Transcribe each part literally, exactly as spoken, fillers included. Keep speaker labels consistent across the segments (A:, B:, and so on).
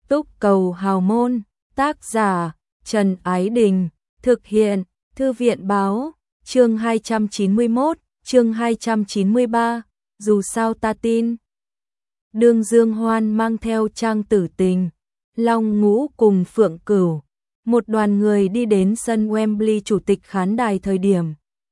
A: Túc Cầu Hào Môn, tác giả Trần Ái Đình, thực hiện Thư viện Báo, chương hai trăm chín mươi mốt, chương hai trăm chín mươi ba, dù sao ta tin. Đương Dương Hoan mang theo Trang Tử Tình, Long Ngũ cùng Phượng Cửu, một đoàn người đi đến sân Wembley chủ tịch khán đài thời điểm.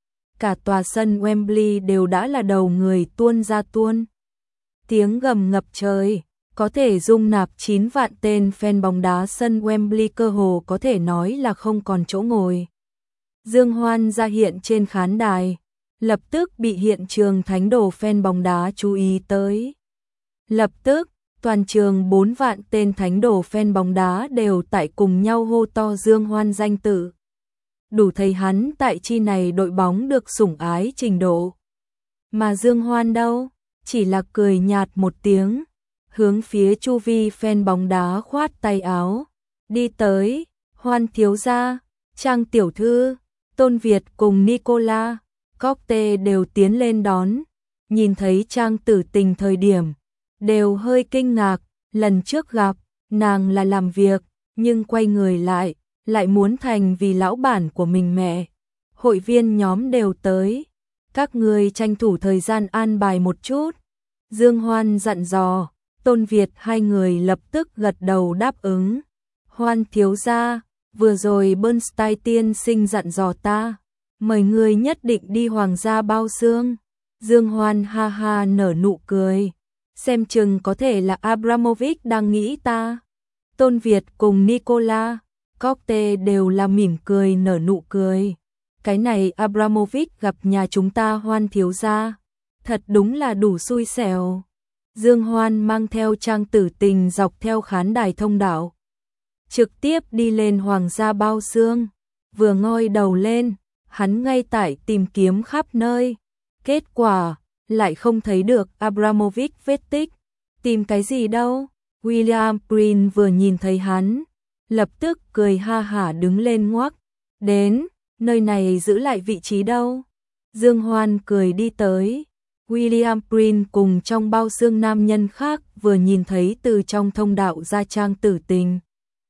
A: Cả tòa sân Wembley đều đã là đầu người tuôn ra tuôn. Tiếng gầm ngập trời, có thể dung nạp chín vạn tên fan bóng đá sân Wembley cơ hồ có thể nói là không còn chỗ ngồi. Dương Hoan ra hiện trên khán đài, lập tức bị hiện trường thánh đồ fan bóng đá chú ý tới. Lập tức, toàn trường bốn vạn tên thánh đồ fan bóng đá đều tại cùng nhau hô to Dương Hoan danh tự. Đủ thấy hắn tại chi này đội bóng được sủng ái trình độ. Mà Dương Hoan đâu, chỉ là cười nhạt một tiếng, hướng phía chu vi fan bóng đá khoát tay áo, đi tới. Hoan thiếu gia, Trang tiểu thư, Tôn Việt cùng Nicola, Cocte đều tiến lên đón. Nhìn thấy Trang Tử Tình thời điểm, đều hơi kinh ngạc. Lần trước gặp, nàng là làm việc, nhưng quay người lại, lại muốn thành vì lão bản của mình mẹ. Hội viên nhóm đều tới, các người tranh thủ thời gian an bài một chút. Dương Hoan dặn dò. Tôn Việt hai người lập tức gật đầu đáp ứng. Hoan thiếu gia, vừa rồi Bernstein tiên sinh dặn dò ta, mời người nhất định đi hoàng gia bao xương. Dương Hoan ha ha nở nụ cười, xem chừng có thể là Abramovich đang nghĩ ta. Tôn Việt cùng Nicola, Cocte đều là mỉm cười nở nụ cười. Cái này Abramovich gặp nhà chúng ta Hoan thiếu gia, thật đúng là đủ xui xẻo. Dương Hoan mang theo Trang Tử Tình dọc theo khán đài thông đạo, trực tiếp đi lên hoàng gia bao xương. Vừa ngoi đầu lên, hắn ngay tại tìm kiếm khắp nơi. Kết quả, lại không thấy được Abramovich vết tích. Tìm cái gì đâu? William Prince vừa nhìn thấy hắn, lập tức cười ha hả đứng lên ngoắc. Đến, nơi này giữ lại vị trí đâu? Dương Hoan cười đi tới. William Prince cùng trong bao xương nam nhân khác vừa nhìn thấy từ trong thông đạo ra Trang Tử Tình,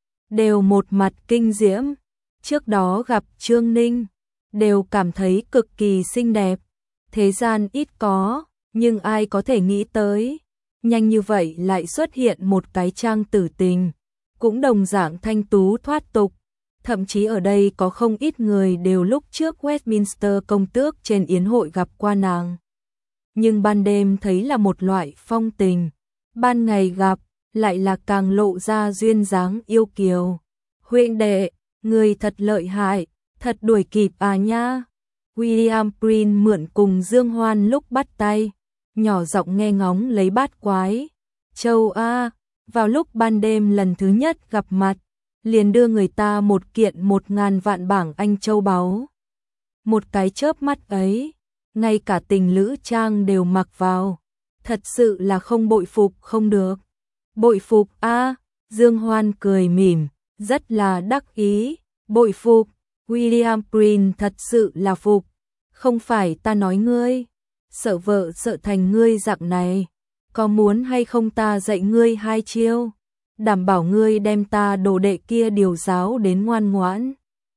A: đều một mặt kinh diễm. Trước đó gặp Trương Ninh, đều cảm thấy cực kỳ xinh đẹp. Thế gian ít có, nhưng ai có thể nghĩ tới, nhanh như vậy lại xuất hiện một cái Trang Tử Tình, cũng đồng dạng thanh tú thoát tục. Thậm chí ở đây có không ít người đều lúc trước Westminster công tước trên yến hội gặp qua nàng. Nhưng ban đêm thấy là một loại phong tình, ban ngày gặp lại là càng lộ ra duyên dáng yêu kiều. Huynh đệ, người thật lợi hại, thật đuổi kịp à nha. William Prince mượn cùng Dương Hoan lúc bắt tay, nhỏ giọng nghe ngóng lấy bát quái. Châu A, vào lúc ban đêm lần thứ nhất gặp mặt, liền đưa người ta một kiện một ngàn vạn bảng Anh châu báu. Một cái chớp mắt ấy, ngay cả tình lữ trang đều mặc vào, thật sự là không bội phục không được. Bội phục a, Dương Hoan cười mỉm, rất là đắc ý. Bội phục, William Prince thật sự là phục. Không phải ta nói ngươi, sợ vợ sợ thành ngươi dạng này, có muốn hay không ta dạy ngươi hai chiêu, đảm bảo ngươi đem ta đồ đệ kia điều giáo đến ngoan ngoãn.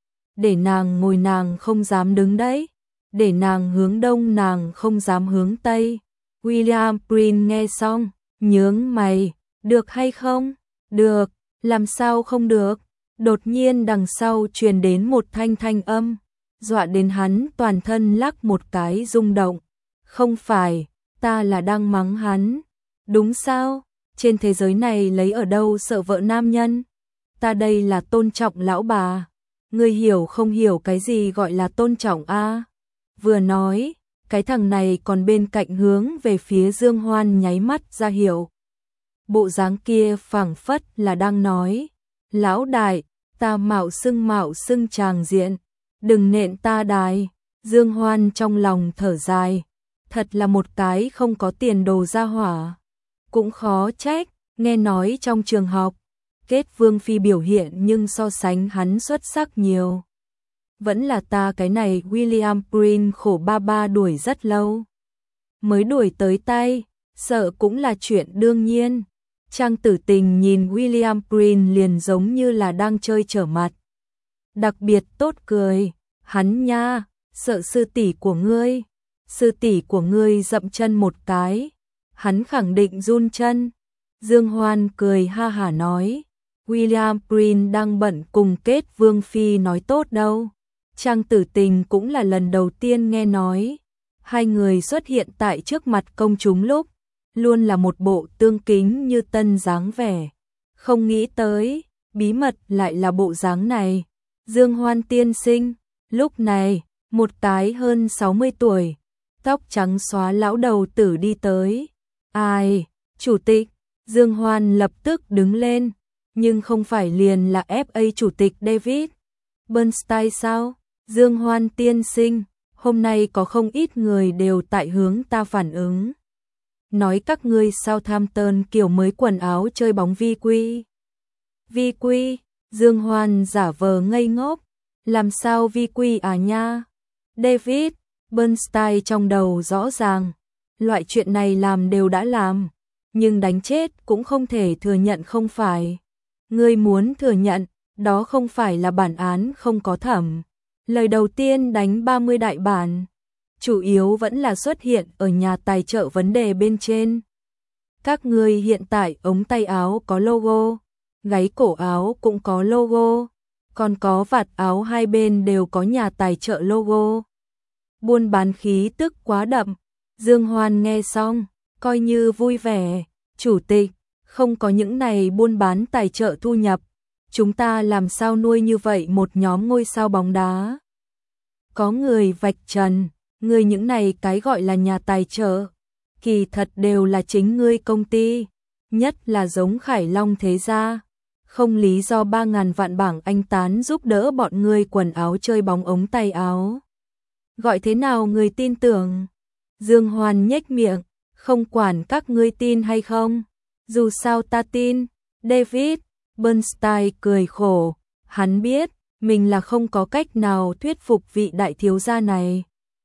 A: Để nàng ngồi nàng không dám đứng đấy, để nàng hướng đông nàng không dám hướng tây. William Prince nghe xong, nhướng mày, được hay không? Được, làm sao không được? Đột nhiên đằng sau truyền đến một thanh thanh âm, dọa đến hắn toàn thân lắc một cái rung động. Không phải, ta là đang mắng hắn. Đúng sao? Trên thế giới này lấy ở đâu sợ vợ nam nhân? Ta đây là tôn trọng lão bà. Ngươi hiểu không hiểu cái gì gọi là tôn trọng a? Vừa nói, cái thằng này còn bên cạnh hướng về phía Dương Hoan nháy mắt ra hiệu. Bộ dáng kia phảng phất là đang nói, lão đại, ta mạo xưng mạo xưng tràng diện, đừng nện ta đài. Dương Hoan trong lòng thở dài, thật là một cái không có tiền đồ ra hỏa. Cũng khó trách, nghe nói trong trường học, kết vương phi biểu hiện nhưng so sánh hắn xuất sắc nhiều. Vẫn là ta cái này William Prince khổ ba ba đuổi rất lâu, mới đuổi tới tay, sợ cũng là chuyện đương nhiên. Trang Tử Tình nhìn William Green liền giống như là đang chơi trở mặt. Đặc biệt tốt cười, hắn nha, sợ sư tỷ của ngươi. Sư tỷ của ngươi dậm chân một cái, hắn khẳng định run chân. Dương Hoan cười ha hả nói, William Green đang bận cùng kết Vương Phi nói tốt đâu. Trang Tử Tình cũng là lần đầu tiên nghe nói. Hai người xuất hiện tại trước mặt công chúng lúc, luôn là một bộ tương kính như tân dáng vẻ. Không nghĩ tới, bí mật lại là bộ dáng này. Dương Hoan tiên sinh, lúc này, một cái hơn sáu mươi tuổi, tóc trắng xóa lão đầu tử đi tới. Ai, chủ tịch, Dương Hoan lập tức đứng lên, nhưng không phải liền là ép a chủ tịch David Bernstein sao? Dương Hoan tiên sinh, hôm nay có không ít người đều tại hướng ta phản ứng. Nói các ngươi Southampton kiểu mới quần áo chơi bóng vi quy. Vi quy, Dương Hoan giả vờ ngây ngốc, làm sao vi quy à nha? David Bernstein trong đầu rõ ràng, loại chuyện này làm đều đã làm, nhưng đánh chết cũng không thể thừa nhận không phải. Ngươi muốn thừa nhận, đó không phải là bản án không có thẩm. Lời đầu tiên đánh ba mươi đại bản, chủ yếu vẫn là xuất hiện ở nhà tài trợ vấn đề bên trên. Các ngươi hiện tại ống tay áo có logo, gáy cổ áo cũng có logo, còn có vạt áo hai bên đều có nhà tài trợ logo. Buôn bán khí tức quá đậm. Dương Hoan nghe xong, coi như vui vẻ. Chủ tịch, không có những này buôn bán tài trợ thu nhập, chúng ta làm sao nuôi như vậy một nhóm ngôi sao bóng đá? Có người vạch trần, người những này cái gọi là nhà tài trợ, kỳ thật đều là chính ngươi công ty, nhất là giống Khải Long thế gia. Không lý do ba ngàn vạn bảng Anh tán giúp đỡ bọn ngươi quần áo chơi bóng ống tay áo. Gọi thế nào người tin tưởng? Dương Hoan nhếch miệng, không quản các ngươi tin hay không, dù sao ta tin. David Bernstein cười khổ, hắn biết mình là không có cách nào thuyết phục vị đại thiếu gia này.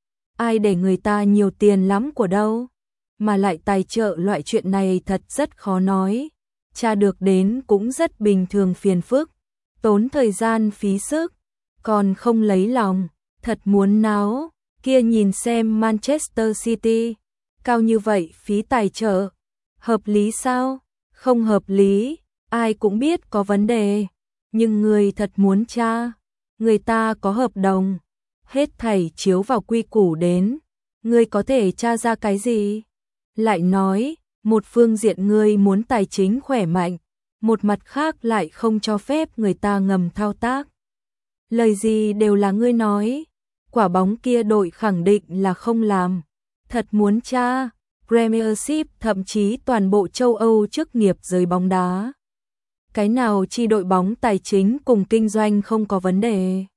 A: Ai để người ta nhiều tiền lắm của đâu, mà lại tài trợ loại chuyện này thật rất khó nói. Tra được đến cũng rất bình thường phiền phức, tốn thời gian phí sức, còn không lấy lòng, thật muốn náo. Kia nhìn xem Manchester City, cao như vậy phí tài trợ, hợp lý sao? Không hợp lý, ai cũng biết có vấn đề, nhưng người thật muốn tra, người ta có hợp đồng, hết thảy chiếu vào quy củ đến, người có thể tra ra cái gì? Lại nói, một phương diện người muốn tài chính khỏe mạnh, một mặt khác lại không cho phép người ta ngầm thao tác. Lời gì đều là ngươi nói. Quả bóng kia đội khẳng định là không làm. Thật muốn tra, Premiership thậm chí toàn bộ châu Âu chức nghiệp giới bóng đá. Cái nào chi đội bóng tài chính cùng kinh doanh không có vấn đề.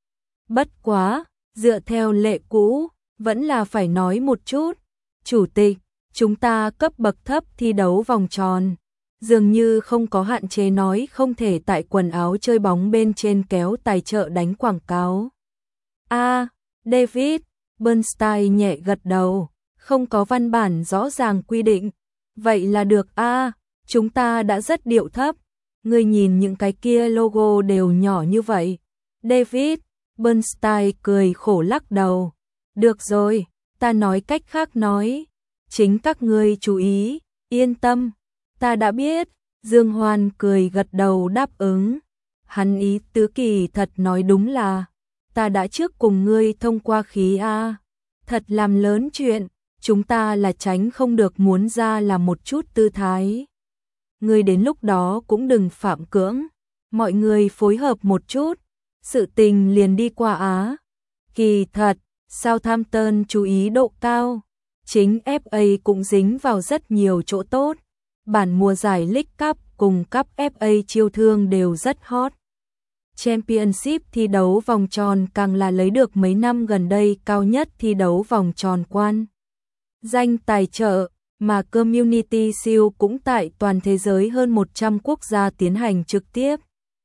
A: Bất quá, dựa theo lệ cũ, vẫn là phải nói một chút. Chủ tịch, chúng ta cấp bậc thấp thi đấu vòng tròn. Dường như không có hạn chế nói không thể tại quần áo chơi bóng bên trên kéo tài trợ đánh quảng cáo. A, à, David Bernstein nhẹ gật đầu, không có văn bản rõ ràng quy định. Vậy là được a, à, chúng ta đã rất điệu thấp. Ngươi nhìn những cái kia logo đều nhỏ như vậy. David Bernstein cười khổ lắc đầu. Được rồi, ta nói cách khác nói. Chính các ngươi chú ý, yên tâm. Ta đã biết. Dương Hoan cười gật đầu đáp ứng. Hắn ý tứ kỳ thật nói đúng là ta đã trước cùng ngươi thông qua khí A. Thật làm lớn chuyện, chúng ta là tránh không được muốn ra là một chút tư thái. Ngươi đến lúc đó cũng đừng phạm cưỡng, mọi người phối hợp một chút, sự tình liền đi qua Á. Kỳ thật, Southampton chú ý độ cao, chính ép a cũng dính vào rất nhiều chỗ tốt. Bản mùa giải League Cup cùng Cup ép a chiêu thương đều rất hot. Championship thi đấu vòng tròn càng là lấy được mấy năm gần đây cao nhất thi đấu vòng tròn quan. Danh tài trợ, mà Community Shield cũng tại toàn thế giới hơn một trăm quốc gia tiến hành trực tiếp.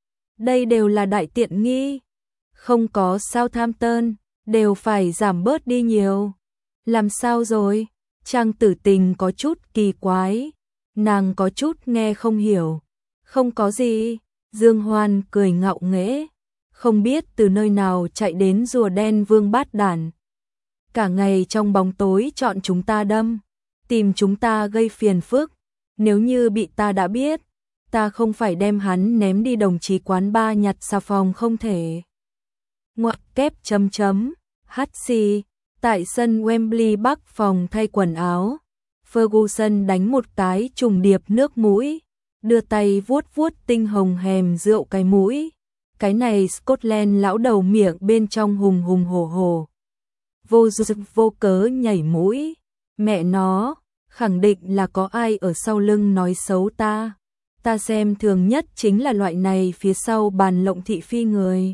A: Đây đều là đại tiện nghi. Không có Southampton, đều phải giảm bớt đi nhiều. Làm sao rồi? Trang Tử Tình có chút kỳ quái. Nàng có chút nghe không hiểu. Không có gì, Dương Hoan cười ngạo nghễ, không biết từ nơi nào chạy đến rùa đen vương bát đản. Cả ngày trong bóng tối chọn chúng ta đâm, tìm chúng ta gây phiền phức, nếu như bị ta đã biết, ta không phải đem hắn ném đi đồng chí quán ba nhặt xà phòng không thể. Ngoặc kép chấm chấm, hát xì, tại sân Wembley Bắc phòng thay quần áo, Ferguson đánh một cái trùng điệp nước mũi, đưa tay vuốt vuốt tinh hồng hèm rượu cái mũi. Cái này Scotland lão đầu miệng bên trong hùng hùng hổ hổ. Vô dực vô cớ nhảy mũi. Mẹ nó, khẳng định là có ai ở sau lưng nói xấu ta. Ta xem thường nhất chính là loại này phía sau bàn lộng thị phi người.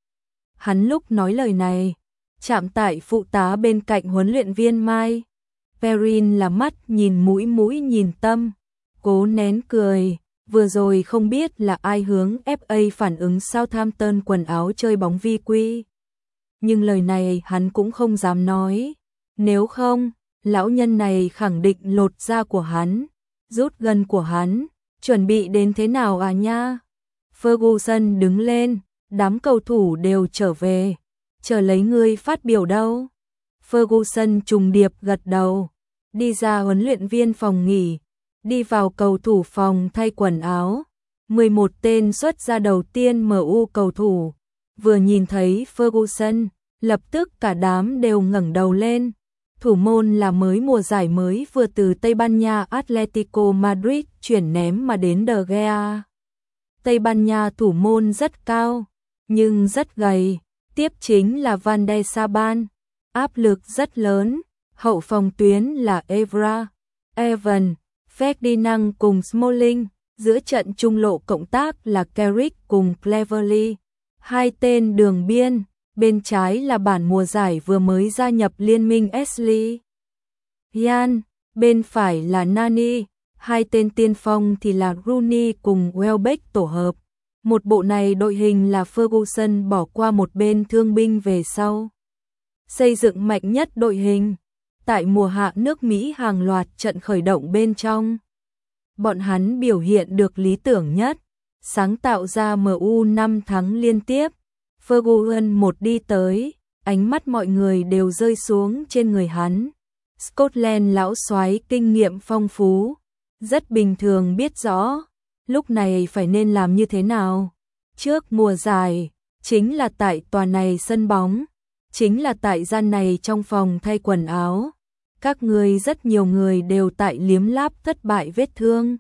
A: Hắn lúc nói lời này, chạm tại phụ tá bên cạnh huấn luyện viên Mai. Perrin là mắt nhìn mũi mũi nhìn tâm, cố nén cười. Vừa rồi không biết là ai hướng ép a phản ứng Southampton quần áo chơi bóng vi quy. Nhưng lời này hắn cũng không dám nói. Nếu không, lão nhân này khẳng định lột da của hắn, rút gân của hắn, chuẩn bị đến thế nào à nha. Ferguson đứng lên, đám cầu thủ đều trở về, chờ lấy ngươi phát biểu đâu. Ferguson trùng điệp gật đầu, đi ra huấn luyện viên phòng nghỉ. Đi vào cầu thủ phòng thay quần áo, mười một tên xuất ra đầu tiên em u cầu thủ, vừa nhìn thấy Ferguson, lập tức cả đám đều ngẩng đầu lên. Thủ môn là mới mùa giải mới vừa từ Tây Ban Nha Atletico Madrid chuyển ném mà đến De Gea. Tây Ban Nha thủ môn rất cao, nhưng rất gầy, tiếp chính là Van der Saban, áp lực rất lớn, hậu phòng tuyến là Evra, Evan, Ferdinand cùng Smalling, giữa trận trung lộ cộng tác là Carrick cùng Cleverley, hai tên đường biên, bên trái là bản mùa giải vừa mới gia nhập liên minh Ashley Young, bên phải là Nani, hai tên tiên phong thì là Rooney cùng Welbeck tổ hợp. Một bộ này đội hình là Ferguson bỏ qua một bên thương binh về sau. Xây dựng mạnh nhất đội hình. Tại mùa hạ nước Mỹ hàng loạt trận khởi động bên trong. Bọn hắn biểu hiện được lý tưởng nhất, sáng tạo ra em u năm thắng liên tiếp. Ferguson một đi tới, ánh mắt mọi người đều rơi xuống trên người hắn. Scotland lão soái kinh nghiệm phong phú, rất bình thường biết rõ, lúc này phải nên làm như thế nào. Trước mùa giải, chính là tại tòa này sân bóng, chính là tại gian này trong phòng thay quần áo. Các người rất nhiều người đều tại liếm láp thất bại vết thương.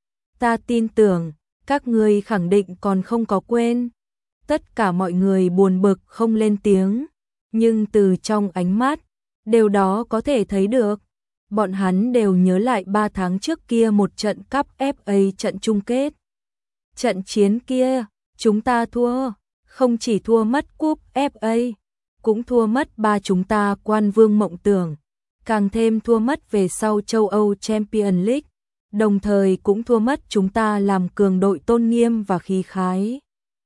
A: Ta tin tưởng, các người khẳng định còn không có quên. Tất cả mọi người buồn bực không lên tiếng, nhưng từ trong ánh mắt, điều đó có thể thấy được. Bọn hắn đều nhớ lại ba tháng trước kia một trận cúp ép a trận chung kết. Trận chiến kia, chúng ta thua, không chỉ thua mất cúp ép a, cũng thua mất ba chúng ta quan vương mộng tưởng, càng thêm thua mất về sau châu Âu Champions League, đồng thời cũng thua mất chúng ta làm cường đội tôn nghiêm và khí khái.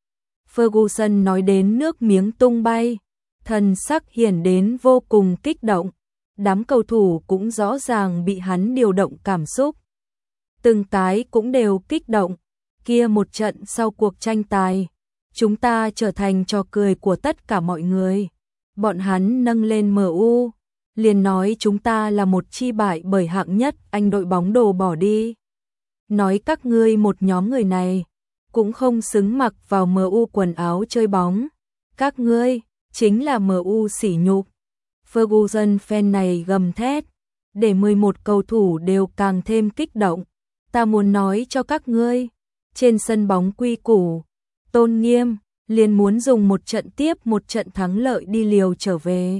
A: Ferguson nói đến nước miếng tung bay, thần sắc hiển đến vô cùng kích động, đám cầu thủ cũng rõ ràng bị hắn điều động cảm xúc. Từng cái cũng đều kích động, kia một trận sau cuộc tranh tài, chúng ta trở thành trò cười của tất cả mọi người. Bọn hắn nâng lên em u, liền nói chúng ta là một chi bại bởi hạng nhất Anh đội bóng đồ bỏ đi. Nói các ngươi một nhóm người này, cũng không xứng mặc vào em u quần áo chơi bóng. Các ngươi, chính là em u sỉ nhục. Ferguson fan này gầm thét, để mười một cầu thủ đều càng thêm kích động. Ta muốn nói cho các ngươi, trên sân bóng quy củ, tôn nghiêm, liền muốn dùng một trận tiếp một trận thắng lợi đi liều trở về.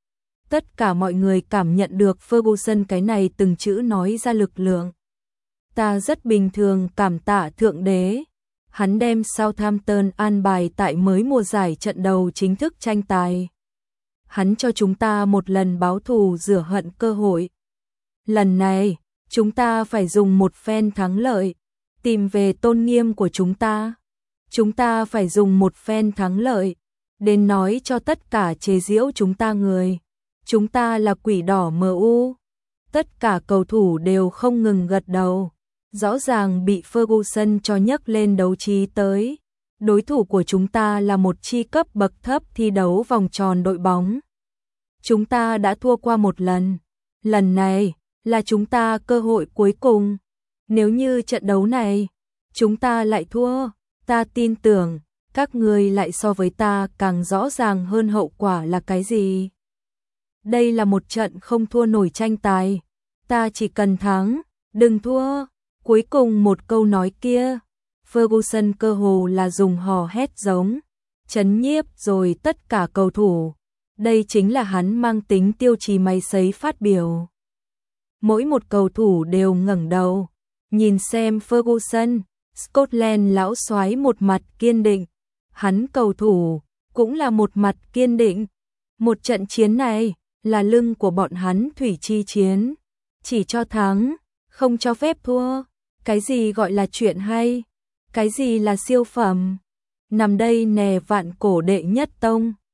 A: Tất cả mọi người cảm nhận được Ferguson cái này từng chữ nói ra lực lượng. Ta rất bình thường cảm tạ Thượng Đế. Hắn đem Southampton an bài tại mới mùa giải trận đầu chính thức tranh tài. Hắn cho chúng ta một lần báo thù rửa hận cơ hội. Lần này, chúng ta phải dùng một phen thắng lợi, tìm về tôn nghiêm của chúng ta. Chúng ta phải dùng một phen thắng lợi, đến nói cho tất cả chế giễu chúng ta người. Chúng ta là quỷ đỏ em u. Tất cả cầu thủ đều không ngừng gật đầu. Rõ ràng bị Ferguson cho nhấc lên đấu trí tới. Đối thủ của chúng ta là một chi cấp bậc thấp thi đấu vòng tròn đội bóng. Chúng ta đã thua qua một lần. Lần này là chúng ta cơ hội cuối cùng. Nếu như trận đấu này chúng ta lại thua, ta tin tưởng các ngươi lại so với ta càng rõ ràng hơn hậu quả là cái gì. Đây là một trận không thua nổi tranh tài. Ta chỉ cần thắng, đừng thua. Cuối cùng một câu nói kia, Ferguson cơ hồ là dùng hò hét giống, chấn nhiếp rồi tất cả cầu thủ. Đây chính là hắn mang tính tiêu chí máy sấy phát biểu. Mỗi một cầu thủ đều ngẩng đầu, nhìn xem Ferguson. Scotland lão soái một mặt kiên định, hắn cầu thủ cũng là một mặt kiên định. Một trận chiến này là lưng của bọn hắn thủy chi chiến, chỉ cho thắng, không cho phép thua. Cái gì gọi là chuyện hay? Cái gì là siêu phẩm? Nằm đây nè vạn cổ đệ nhất tông.